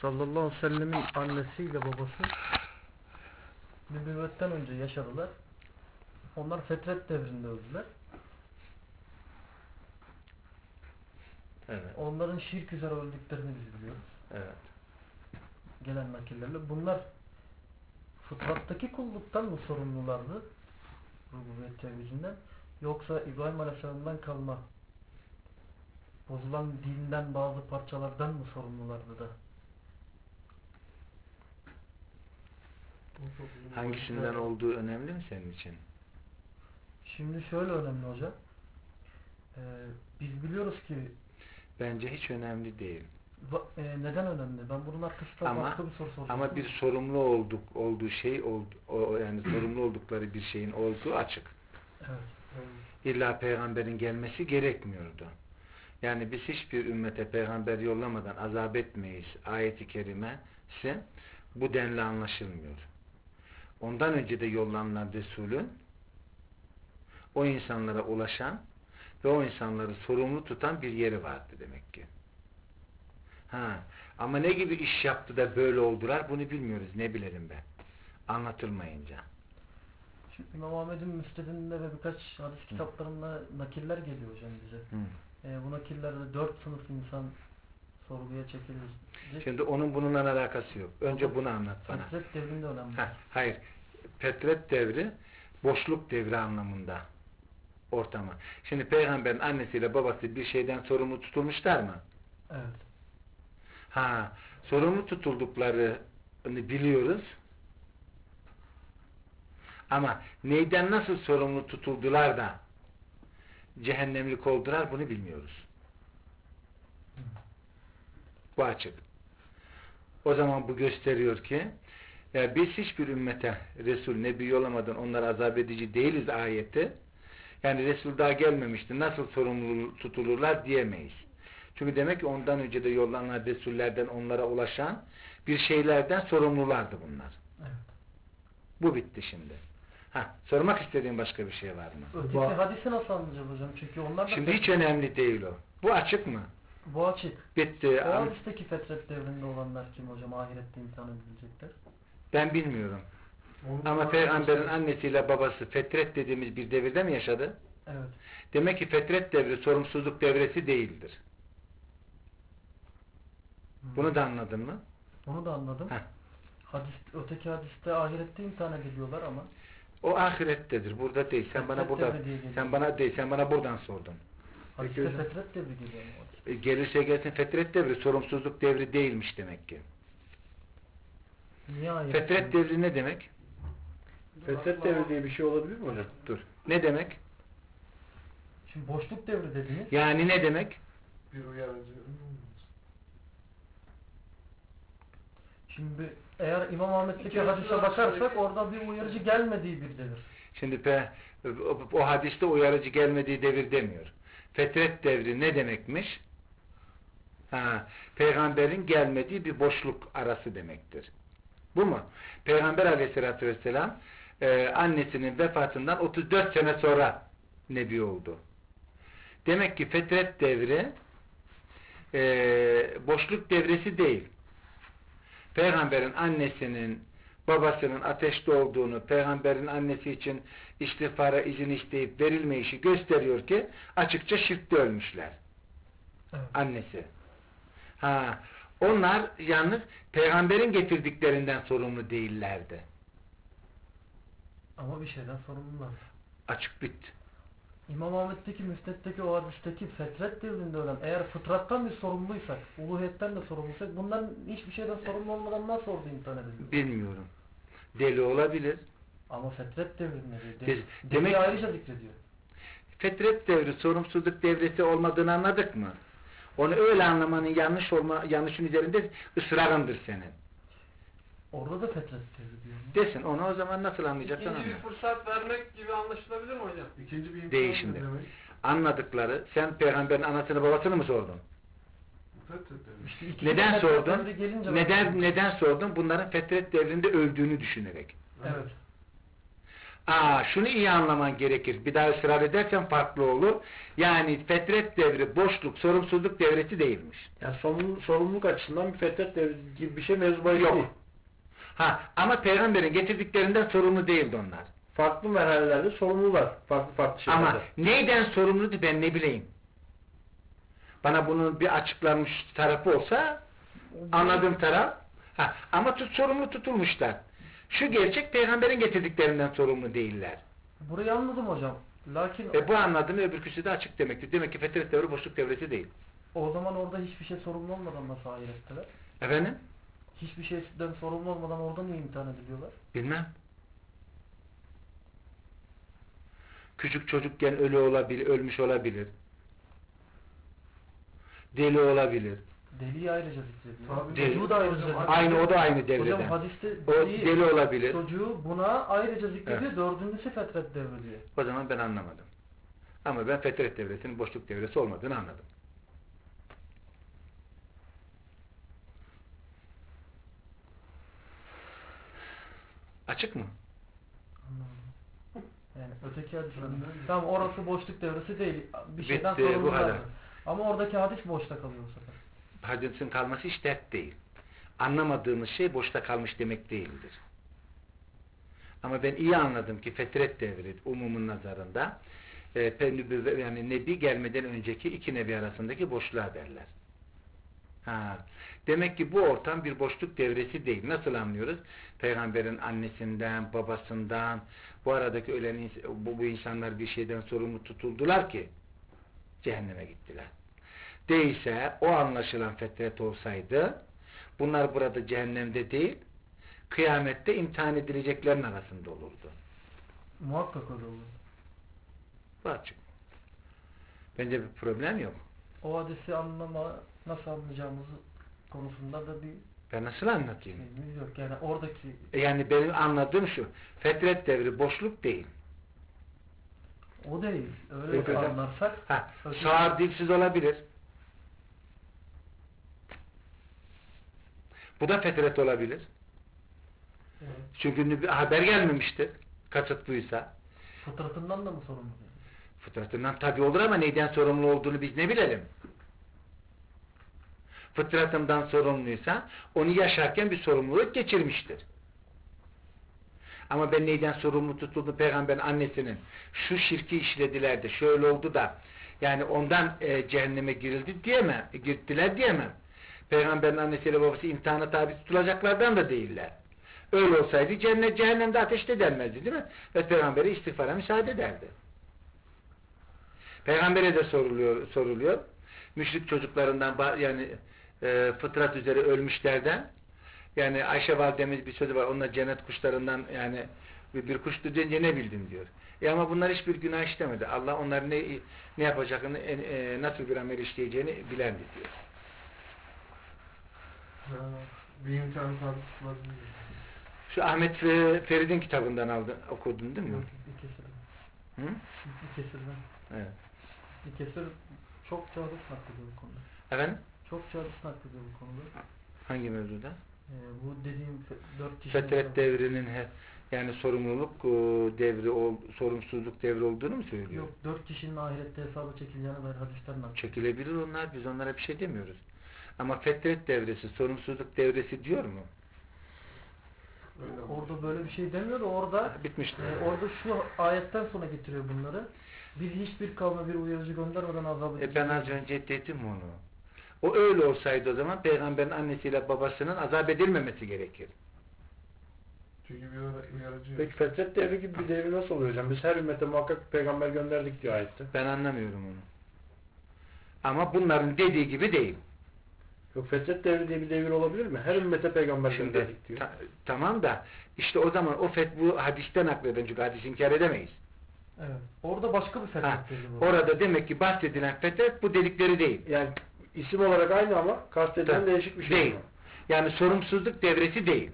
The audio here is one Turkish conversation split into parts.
sallallahu aleyhi ve sellemin annesiyle babası nübüvvetten önce yaşadılar. Onlar fetret devrinde öldüler. Evet. Onların şirk üzere öldüklerini biz biliyoruz. Evet. Gelen nakillerle. Bunlar fıtrattaki kulluktan mı sorumlulardı? Rububiyet tevhidinden. Yoksa İbrahim Aleyhisselam'dan kalma bozulan dinden bazı parçalardan mı sorumlulardı da? Hangisinden olduğu önemli mi senin için? Şimdi şöyle önemli hocam. Biz biliyoruz ki bence hiç önemli değil. Neden önemli? Ben bunun arkasında başka bir soru soracağım. Ama bir sorumlu olduğu şey yani sorumlu oldukları bir şeyin olduğu açık. Evet. İlla peygamberin gelmesi gerekmiyordu. Yani biz hiçbir ümmete peygamber yollamadan azap etmeyiz ayeti kerimesi bu denli anlaşılmıyor. Ondan önce de yollanan Resulün o insanlara ulaşan ve o insanları sorumlu tutan bir yeri vardı demek ki. Ama ne gibi iş yaptı da böyle oldular bunu bilmiyoruz. Ne bilelim ben. Anlatılmayınca. Şimdi İmam Ahmed'in Müsned'inde ve birkaç hadis kitaplarında nakiller geliyor hocam bize. Bu nakillerde 4 sınıf insan sorguya çekilir. Şimdi onun bununla alakası yok. Önce bunu anlat bana. Fetret devrinde önemli. Hayır. Fetret devri boşluk devri anlamında ortama. Şimdi peygamberin annesiyle babası bir şeyden sorumlu tutulmuşlar mı? Evet. Sorumlu tutulduklarını biliyoruz. Ama neyden nasıl sorumlu tutuldular da cehennemlik oldular bunu bilmiyoruz. Bu açık. O zaman bu gösteriyor ki biz hiçbir ümmete Resul, Nebi yollamadan onlara azap edici değiliz ayeti. Yani Resul daha gelmemişti. Nasıl sorumlu tutulurlar diyemeyiz. Çünkü demek ki ondan önce de yollanan Resullerden onlara ulaşan bir şeylerden sorumlulardı bunlar. Evet. Bu bitti şimdi. Sormak istediğin başka bir şey var mı? Öteki hadisi nasıl anlayacağız hocam? Çünkü onlar da şimdi hiç önemli değil o. Bu açık mı? Bu açık. Bitti. O hadisteki fetret devrinde olanlar kim hocam? Ahirette imtihan edilecekler. Ben bilmiyorum. Ama peygamberin annesiyle babası fetret dediğimiz bir devirde mi yaşadı? Evet. Demek ki fetret devri sorumsuzluk devresi değildir. Bunu da anladın mı? Onu da anladım. Öteki hadiste ahirette imtihan ediliyorlar ama. O ahirettedir. Burada değil. Sen bana buradan sordun. Hadiste fetret devri geliyor mu? Gelirse gelsin fetret devri sorumsuzluk devri değilmiş demek ki. Niye fetret devri ne demek? Fetret devri diye bir şey olabilir mi hocam? Dur. Ne demek? Şimdi boşluk devri dediniz. Yani ne demek? Bir uyarıcı. Şimdi eğer İmam Ahmet'teki hadise bakarsak orada bir uyarıcı gelmediği bir devir. Şimdi o hadiste uyarıcı gelmediği devir demiyor. Fetret devri ne demekmiş? Peygamberin gelmediği bir boşluk arası demektir. Bu mu? Peygamber Aleyhisselatü Vesselam annesinin vefatından 34 sene sonra Nebi oldu. Demek ki fetret devri boşluk devresi değil. Peygamberin annesinin babasının ateşte olduğunu, peygamberin annesi için istiğfara izin isteyip verilmeyişi gösteriyor ki açıkça şirkte ölmüşler. Evet. Annesi. Onlar yalnız peygamberin getirdiklerinden sorumlu değillerdi. Ama bir şeyden sorumlular. Açık bitti. İmam Ahmet'teki, Müsned'deki o hadisteki fetret devrinde ölen eğer fıtrattan bir sorumluysak, uluhiyetten de sorumluysak bundan hiçbir şeyden sorumlu olmadan nasıl orada imtihan ediliyor? Bilmiyorum. Deli olabilir. Ama fetret devrinde demek ayrıca zikrediyor. Fetret devri sorumsuzluk devresi olmadığını anladık mı? Onu öyle anlamanın yanlışın üzerinde ısrarındır senin. Orada da fetret devri diyor. Desin onu o zaman nasıl anlayacaksın? İkinci bir fırsat vermek gibi anlaşılabilir mi hocam? İkinci bir imtihan değişimde. demek. Anladıkları sen peygamberin anasını babasını mı sordun? Fetret devri. İşte neden sordun? Neden sordun? Bunların fetret devrinde öldüğünü düşünerek. Evet. Şunu iyi anlaman gerekir. Bir daha ısrar edersen farklı olur. Yani fetret devri, boşluk, sorumsuzluk devresi değilmiş. Yani sorumluluk açısından bir fetret devri gibi bir şey mevzu bahis Yok. değil. Ama peygamberin getirdiklerinden sorumlu değildi onlar. Farklı merhalelerde sorumlular. Farklı şeylerde. Ama neyden sorumluydu ben ne bileyim. Bana bunun bir açıklanmış tarafı olsa anladığım taraf. Ama sorumlu tutulmuşlar. Şu gerçek peygamberin getirdiklerinden sorumlu değiller. Burayı anladım hocam. Lakin Bu anladığım öbürküsü de açık demektir. Demek ki fetret devri boşluk devresi değil. o zaman orada hiçbir şey sorumlu olmadan nasıl ahiretteler? Efendim? Hiçbir şeyden sorumlu olmadan orada niye imtihan ediliyorlar? Bilmem. Küçük çocukken ölmüş olabilir. Deli olabilir. Deliyi ayrıca zikrediyor. Tabii. Çocuğu da ayrıca zikrediyor. O da aynı devreden. Hocam hadiste O deli olabilir. çocuğu buna ayrıca zikrediyor. Dördüncüsü fetret devri diye. O zaman ben anlamadım. Ama ben fetret devresinin boşluk devresi olmadığını anladım. Açık mı? Anlamadım. Yani öteki hadis. Tamam orası boşluk devresi değil. Bir şeyden Bitti, bu sorumlular. kadar. Ama oradaki hadis boşta kalıyor bu sefer. Hadisin kalması hiç dert değil. Anlamadığımız şey boşta kalmış demek değildir. Ama ben iyi anladım ki fetret devri umumun nazarında yani Nebi gelmeden önceki iki Nebi arasındaki boşluğa derler. Demek ki bu ortam bir boşluk devresi değil. Nasıl anlıyoruz? Peygamberin annesinden, babasından, bu aradaki ölen bu insanlar bir şeyden sorumlu tutuldular ki cehenneme gittiler. Değilse o anlaşılan fetret olsaydı bunlar burada cehennemde değil kıyamette imtihan edileceklerin arasında olurdu. Muhakkak öyle olur. Bu açık. Bence bir problem yok. O hadisi nasıl anlayacağımız konusunda da bir Ben nasıl anlatayım? şeyimiz yok. Yani oradaki Yani benim anladığım şu, fetret devri boşluk değil. o değil. Öyle Peki hocam. anlarsak Sağır dilsiz olabilir. Bu da fetret olabilir. evet, Çünkü bir haber gelmemiştir. Kasıt buysa. fıtratından da mı sorumlu? Fıtratından tabi olur ama neyden sorumlu olduğunu biz ne bilelim? Fıtratından sorumluysa onu yaşarken bir sorumluluk geçirmiştir. Ama ben neyden sorumlu tutuldu peygamberin annesinin şu şirki işlediler de şöyle oldu da yani ondan cehenneme girdiler diyemem. Peygamberin annesiyle babası imtihana tabi tutulacaklardan da değiller. Öyle olsaydı cehennemde ateşte denmezdi değil mi? Ve peygambere istiğfara müsaade ederdi. Peygambere de soruluyor. Müşrik çocuklarından yani fıtrat üzere ölmüşlerden yani Ayşe validemiz bir sözü var. Onlar cennet kuşlarından yani bir kuş deyince ne bildim diyor. Ama bunlar hiçbir günah işlemedi. Allah onların ne yapacağını nasıl bir amel işleyeceğini bilendi diyor. Bir imtihan tabi tutulabilir. Şu Ahmet Ferid'in kitabından okudun değil mi? Yok, İkisirden. Hı? İkisirden. Evet. İkisir çokça hadis naklediyor bu konuda. Efendim? Çokça hadis naklediyor bu konuda. Hangi mevzuda? Bu dediğim 4 kişi Fetret devrinin yani sorumluluk devri, sorumsuzluk devri olduğunu mu söylüyor? yok 4 kişinin ahirette hesaba çekileceğine dair hadisler naklediyor. Çekilebilir onlar, biz onlara bir şey demiyoruz. Ama fetret devresi, sorumsuzluk devresi diyor mu? Öyle Orada böyle bir şey demiyor da orada Bitmiştir. orada şu ayetten sonra getiriyor bunları. Biz hiçbir kavme bir uyarıcı göndermeden azap edeceğiz. Ben az önce dedim onu. O öyle olsaydı o zaman peygamberin annesiyle babasının azap edilmemesi gerekir. Çünkü bir uyarıcı yok. Peki fetret devri gibi bir devri nasıl oluyor hocam? Biz her ümmete muhakkak bir peygamber gönderdik diyor ayette. Ben anlamıyorum onu. Ama bunların dediği gibi değil. Yok fetret devri diye bir devir olabilir mi? Her ümmete peygamber Şimdi gönderdik diyor. tamam da işte o zaman bu hadisten nakleden çünkü hadis inkar edemeyiz. Evet. Orada başka bir fetret devri var. Orada demek ki bahsedilen fetret bu dedikleri değil. Yani isim olarak aynı ama kastedilen değişik bir şey. Değil. Yani sorumsuzluk devresi değil.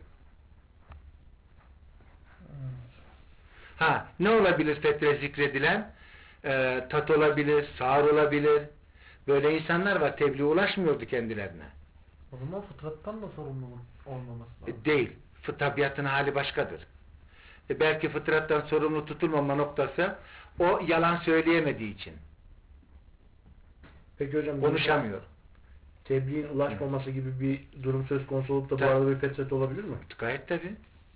Ne olabilir fetre zikredilen? Tat olabilir, sağır olabilir. Böyle insanlar var, tebliğ ulaşmıyordu kendilerine. O zaman fıtrattan da sorumluluk olmaması lazım. Değil. Tabiatın hali başkadır. Belki fıtrattan sorumlu tutulmama noktası o yalan söyleyemediği için. Peki hocam Konuşamıyor. tebliğin ulaşmaması gibi bir durum söz konusu olup da bu Tabii. arada bir fetret olabilir mi? Gayet tabii.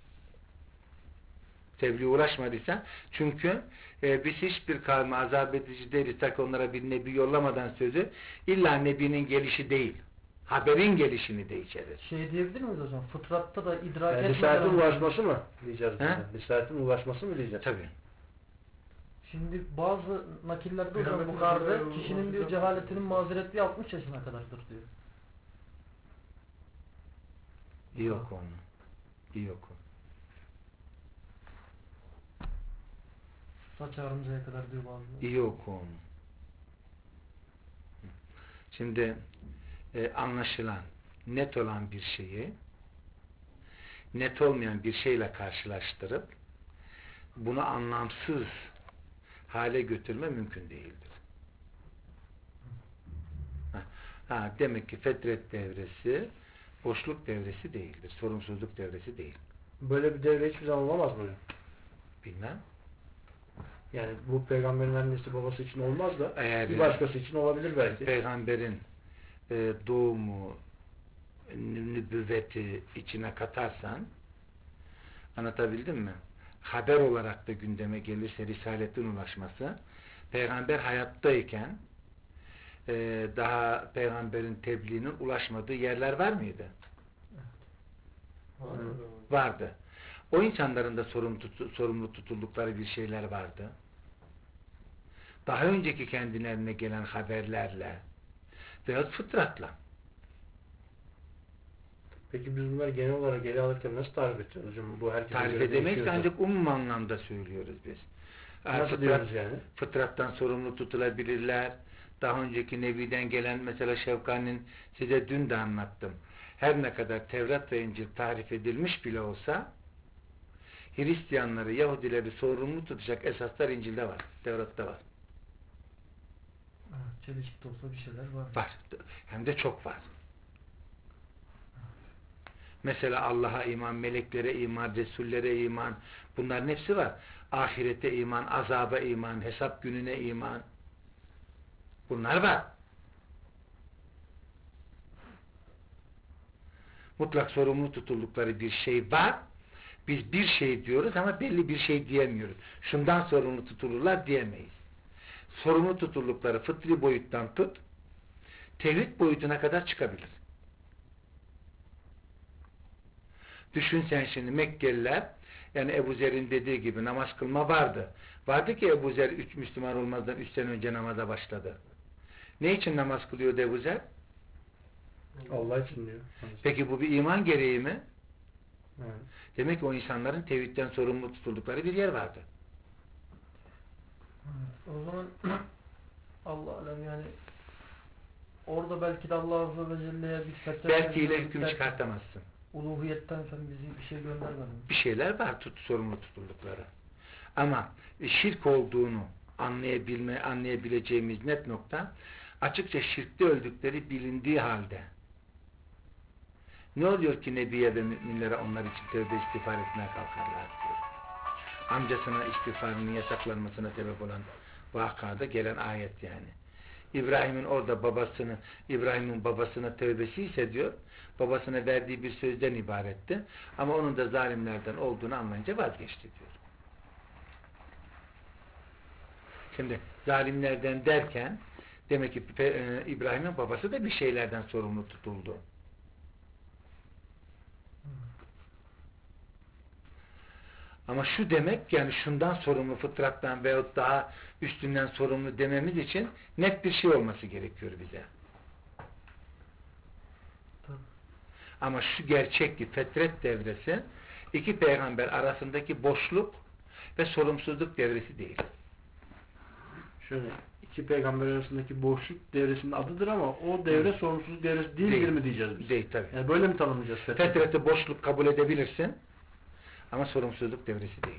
Tebliğe ulaşmadıysa, çünkü biz hiçbir kavme azap edici değiliz, ta ki onlara bir nebi yollamadan sözü illa nebinin gelişi değil, haberin gelişini de içerir. Şey diyebilir miyiz hocam? Fıtratta da idrak Yani etmeden risayetin önce- ulaşması mı diyeceğiz He? burada? Risayetin ulaşması mı diyeceğiz? Tabii. Şimdi bazı nakillerde hocam Kıyametin Bukhari'de kadar kişinin diyor olacak. cehaletinin mazeretliği 60 yaşına kadardır diyor. İyi oku onu. İyi oku. Saç ağrımcaya kadar diyor bazıları. İyi oku onu. Şimdi anlaşılan, net olan bir şeyi net olmayan bir şeyle karşılaştırıp bunu anlamsız hale götürme mümkün değildir. Demek ki fetret devresi boşluk devresi değildir. Sorumsuzluk devresi değil. Böyle bir devre hiçbir zaman olamaz mı hocam? Bilmem. Yani bu peygamberin annesi babası için olmaz da Eğer bir başkası için olabilir belki. peygamberin doğumu, nübüvveti içine katarsan, anlatabildim mi? Haber olarak da gündeme gelirse risaletin ulaşması, peygamber hayattayken daha peygamberin tebliğinin ulaşmadığı yerler var mıydı? Vardı. O insanların da sorumlu tutuldukları bir şeyler vardı. Daha önceki kendilerine gelen haberlerle veyahut fıtratla. Peki biz bunları genel olarak ele alırken nasıl tarif edeceğiz hocam? Bu herkese Tarif göre edemeyiz, değişiyorsa. ancak umum anlamda söylüyoruz biz. Nasıl diyoruz yani? Fıtrattan sorumlu tutulabilirler. Daha önceki Nebi'den gelen, mesela Şevkani'nin size dün de anlattım. Her ne kadar Tevrat ve İncil tarif edilmiş bile olsa, Hristiyanları, Yahudileri sorumlu tutacak esaslar İncil'de var, Tevrat'ta var. Evet, çelişik de olsa bir şeyler var. Var. Hem de çok var. Mesela Allah'a iman, meleklere iman, Resullere iman, bunların hepsi var. Ahirete iman, azaba iman, hesap gününe iman. Bunlar var. Mutlak sorumlu tutuldukları bir şey var. Biz bir şey diyoruz ama belli bir şey diyemiyoruz. Şundan sorumlu tutulurlar diyemeyiz. Sorumlu tutuldukları fıtri boyuttan tut, tevhid boyutuna kadar çıkabilir. Düşün sen şimdi Mekkeliler, yani Ebu Zer'in dediği gibi namaz kılma vardı. Vardı ki Ebu Zer Müslüman olmazdan 3 sene önce namaza başladı. Ne için namaz kılıyordu Ebu Zer? Allah için diyor. Peki bu bir iman gereği mi? Evet. Demek ki o insanların tevhidden sorumlu tutuldukları bir yer vardı. Evet, o zaman Allah alem yani orada belki de Allah Azze ve Celle'ye bir fetret Belki ile hüküm çıkartamazsın. uluhiyetten sen bizi bir şey göndermedin. Bir şeyler var sorumlu tutuldukları. Ama şirk olduğunu anlayabileceğimiz net nokta, açıkça şirkte öldükleri bilindiği halde ne oluyor ki Nebiye ve müminlere onlar için tövbe istiğfar etmeye kalkarlar diyor. Amcasına istiğfarının yasaklanmasına sebep olan vakada gelen ayet yani. İbrahim'in babasına tövbesi ise diyor, babasına verdiği bir sözden ibaretti. Ama onun da zalimlerden olduğunu anlayınca vazgeçti diyor. Şimdi zalimlerden derken demek ki İbrahim'in babası da bir şeylerden sorumlu tutuldu. Ama şu demek, yani şundan sorumlu, fıtrattan veyahut daha üstünden sorumlu dememiz için net bir şey olması gerekiyor bize. Tabii. Ama şu gerçek ki fetret devresi iki peygamber arasındaki boşluk ve sorumsuzluk devresi değil. Şöyle iki peygamber arasındaki boşluk devresinin adıdır ama o devre sorumsuzluk devresi değildir mi diyeceğiz biz? Değil tabii. Yani böyle mi tanımlayacağız fetret? Fetreti boşluk kabul edebilirsin ama sorumsuzluk devresi değil.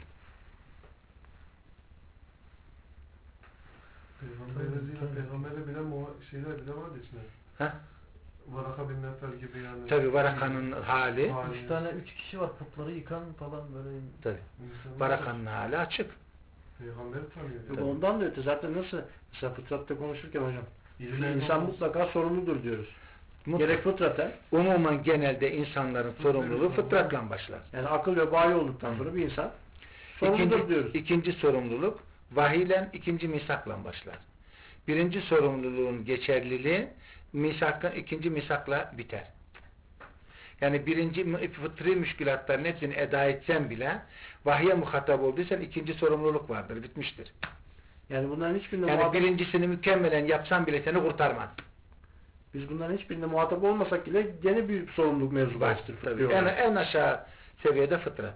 Peygamberle bilen şeyler bile vardı içinde. Ha? Varaka bin Nefer gibi yani. Tabi Varaka'nın hali, Üç kişi var putları yıkan falan böyle. tabi Varaka'nın hali açık. Peygamberi tanıyor. Yok, Tabii. ondan da öte zaten nasıl mesela fıtratta konuşurken hocam Birilerinin insan olması- mutlaka sorumludur diyoruz. Mutlaka. Gerek fıtraten Umumen genelde insanların sorumluluğu fıtratla başlar. yani akıl ve bayi olduktan sonra bir insan sorumludur diyoruz. İkinci sorumluluk vahiyle ikinci misakla başlar. Birinci sorumluluğun geçerliliği ikinci misakla biter. Yani birinci fıtri müşkülatların hepsini eda etsen bile vahiye muhatap olduysan ikinci sorumluluk vardır, bitmiştir. Yani bunların hiçbirinde Yani muhatap, birincisini mükemmelen yapsan bile seni kurtarmaz. biz bunların hiçbirinde muhatap olmasak bile gene bir sorumluluk mevzu Var, bahstir. tabii. En aşağı seviyede fıtrat.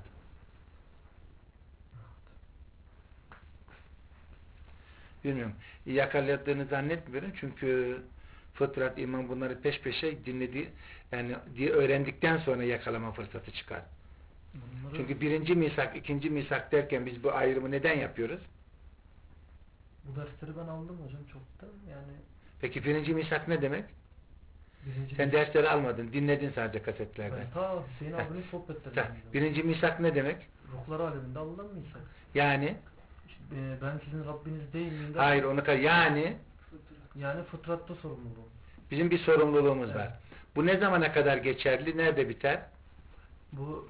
Bilmiyorum. Yakaladığını zannetmiyorum çünkü fıtrat, iman bunları peş peşe öğrendikten sonra yakalama fırsatı çıkar. Bunları Çünkü birinci misak, ikinci misak derken biz bu ayrımı neden yapıyoruz? bu dersleri ben aldım hocam çok da yani Peki birinci misak ne demek? birinci Sen dersleri almadın, dinledin sadece kasetlerden. ben ta Hüseyin abinin sohbetlerinden dinledim. Birinci misak ne demek? Ruhlar aleminde Allah'ın misak. Yani, Ben sizin Rabbiniz değil miyim? hayır yani Yani fıtratta sorumluluğum. bizim bir sorumluluğumuz Evet. var. Bu ne zamana kadar geçerli, nerede biter? Bu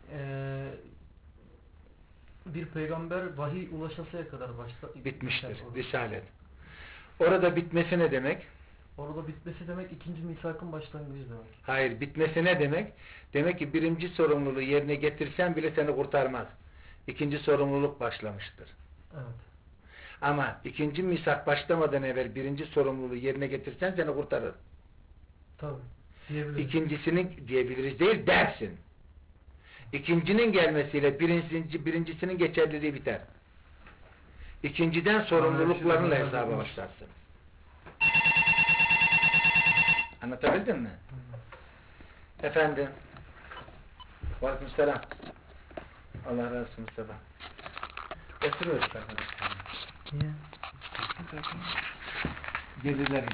bir peygamber vahiy ulaşasıya kadar Bitmiştir, biter orada. Risalet. Orada bitmesi ne demek? Orada bitmesi demek ikinci misakın başlangıcı demek. Hayır, bitmesi ne demek? Demek ki birinci sorumluluğu yerine getirsen bile seni kurtarmaz. İkinci sorumluluk başlamıştır. Evet. Ama ikinci misak başlamadan evvel birinci sorumluluğu yerine getirsen seni kurtarır. Tabii. Diyebiliriz. İkincisini diyebiliriz değil, dersin. İkincinin gelmesiyle birincisinin geçerliliği biter. İkinciden sorumluluklarınla hesaba başlarsın. Anlatabildim mi? Efendim. Aleykümselam. Allah razı olsun Mustafa. Oturuyoruz arkadaşlar. Niye? Gelirler